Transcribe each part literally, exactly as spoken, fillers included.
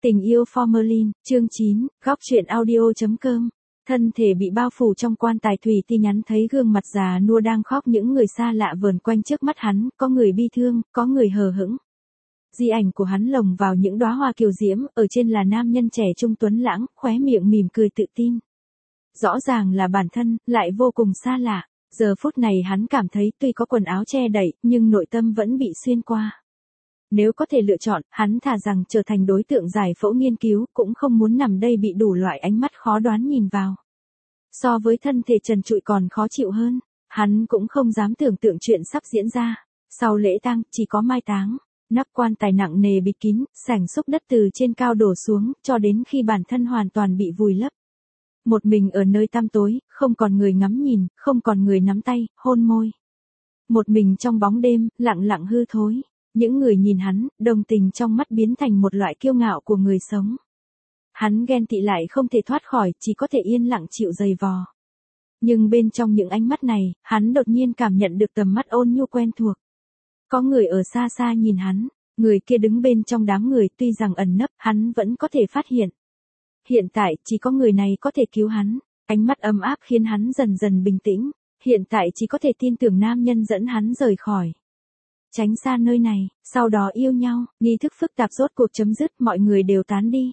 Tình yêu Formalin, chương chín, góc truyện audio.com. Thân thể bị bao phủ trong quan tài thủy tinh, nhắn thấy gương mặt già nua đang khóc, những người xa lạ vờn quanh trước mắt hắn, có người bi thương, có người hờ hững. Di ảnh của hắn lồng vào những đóa hoa kiều diễm, ở trên là nam nhân trẻ trung tuấn lãng, khóe miệng mỉm cười tự tin. Rõ ràng là bản thân, lại vô cùng xa lạ. Giờ phút này hắn cảm thấy tuy có quần áo che đậy, nhưng nội tâm vẫn bị xuyên qua. Nếu có thể lựa chọn, hắn thà rằng trở thành đối tượng giải phẫu nghiên cứu, cũng không muốn nằm đây bị đủ loại ánh mắt khó đoán nhìn vào. So với thân thể trần trụi còn khó chịu hơn, hắn cũng không dám tưởng tượng chuyện sắp diễn ra. Sau lễ tang, chỉ có mai táng, nắp quan tài nặng nề bịt kín, sảnh xúc đất từ trên cao đổ xuống, cho đến khi bản thân hoàn toàn bị vùi lấp. Một mình ở nơi tăm tối, không còn người ngắm nhìn, không còn người nắm tay, hôn môi. Một mình trong bóng đêm, lặng lặng hư thối. Những người nhìn hắn, đồng tình trong mắt biến thành một loại kiêu ngạo của người sống. Hắn ghen tị lại không thể thoát khỏi, chỉ có thể yên lặng chịu giày vò. Nhưng bên trong những ánh mắt này, hắn đột nhiên cảm nhận được tầm mắt ôn nhu quen thuộc. Có người ở xa xa nhìn hắn, người kia đứng bên trong đám người, tuy rằng ẩn nấp, hắn vẫn có thể phát hiện. Hiện tại, chỉ có người này có thể cứu hắn. Ánh mắt ấm áp khiến hắn dần dần bình tĩnh. Hiện tại chỉ có thể tin tưởng nam nhân dẫn hắn rời khỏi. Tránh xa nơi này, sau đó yêu nhau, nghi thức phức tạp rốt cuộc chấm dứt, mọi người đều tán đi.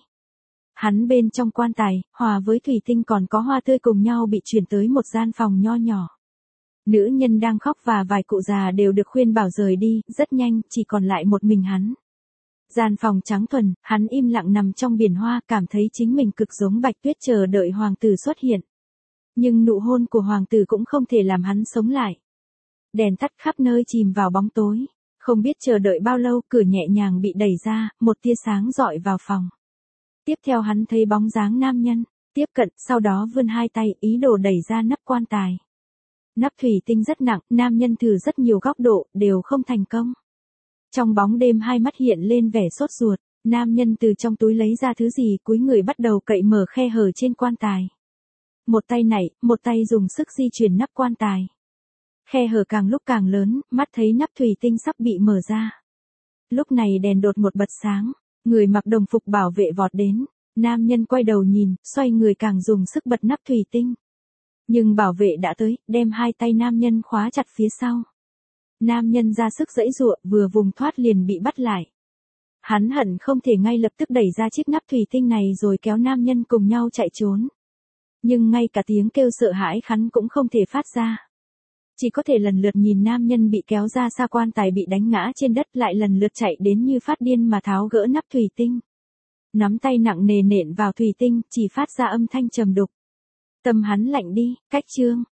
Hắn bên trong quan tài, hòa với thủy tinh còn có hoa tươi cùng nhau bị chuyển tới một gian phòng nho nhỏ. Nữ nhân đang khóc và vài cụ già đều được khuyên bảo rời đi, rất nhanh, chỉ còn lại một mình hắn. Gian phòng trắng thuần, hắn im lặng nằm trong biển hoa, cảm thấy chính mình cực giống Bạch Tuyết chờ đợi hoàng tử xuất hiện. Nhưng nụ hôn của hoàng tử cũng không thể làm hắn sống lại. Đèn tắt khắp nơi chìm vào bóng tối. Không biết chờ đợi bao lâu, cửa nhẹ nhàng bị đẩy ra, một tia sáng rọi vào phòng. Tiếp theo hắn thấy bóng dáng nam nhân, tiếp cận, sau đó vươn hai tay, ý đồ đẩy ra nắp quan tài. Nắp thủy tinh rất nặng, nam nhân thử rất nhiều góc độ, đều không thành công. Trong bóng đêm hai mắt hiện lên vẻ sốt ruột, nam nhân từ trong túi lấy ra thứ gì, cúi người bắt đầu cậy mở khe hở trên quan tài. Một tay nảy, một tay dùng sức di chuyển nắp quan tài. Khe hở càng lúc càng lớn, mắt thấy nắp thủy tinh sắp bị mở ra. Lúc này đèn đột một bật sáng, người mặc đồng phục bảo vệ vọt đến, nam nhân quay đầu nhìn, xoay người càng dùng sức bật nắp thủy tinh. Nhưng bảo vệ đã tới, đem hai tay nam nhân khóa chặt phía sau. Nam nhân ra sức giãy giụa, vừa vùng thoát liền bị bắt lại. Hắn hận không thể ngay lập tức đẩy ra chiếc nắp thủy tinh này rồi kéo nam nhân cùng nhau chạy trốn. Nhưng ngay cả tiếng kêu sợ hãi hắn cũng không thể phát ra. Chỉ có thể lần lượt nhìn nam nhân bị kéo ra xa quan tài bị đánh ngã trên đất, lại lần lượt chạy đến như phát điên mà tháo gỡ nắp thủy tinh. Nắm tay nặng nề nện vào thủy tinh, chỉ phát ra âm thanh trầm đục. Tâm hắn lạnh đi, cách chương,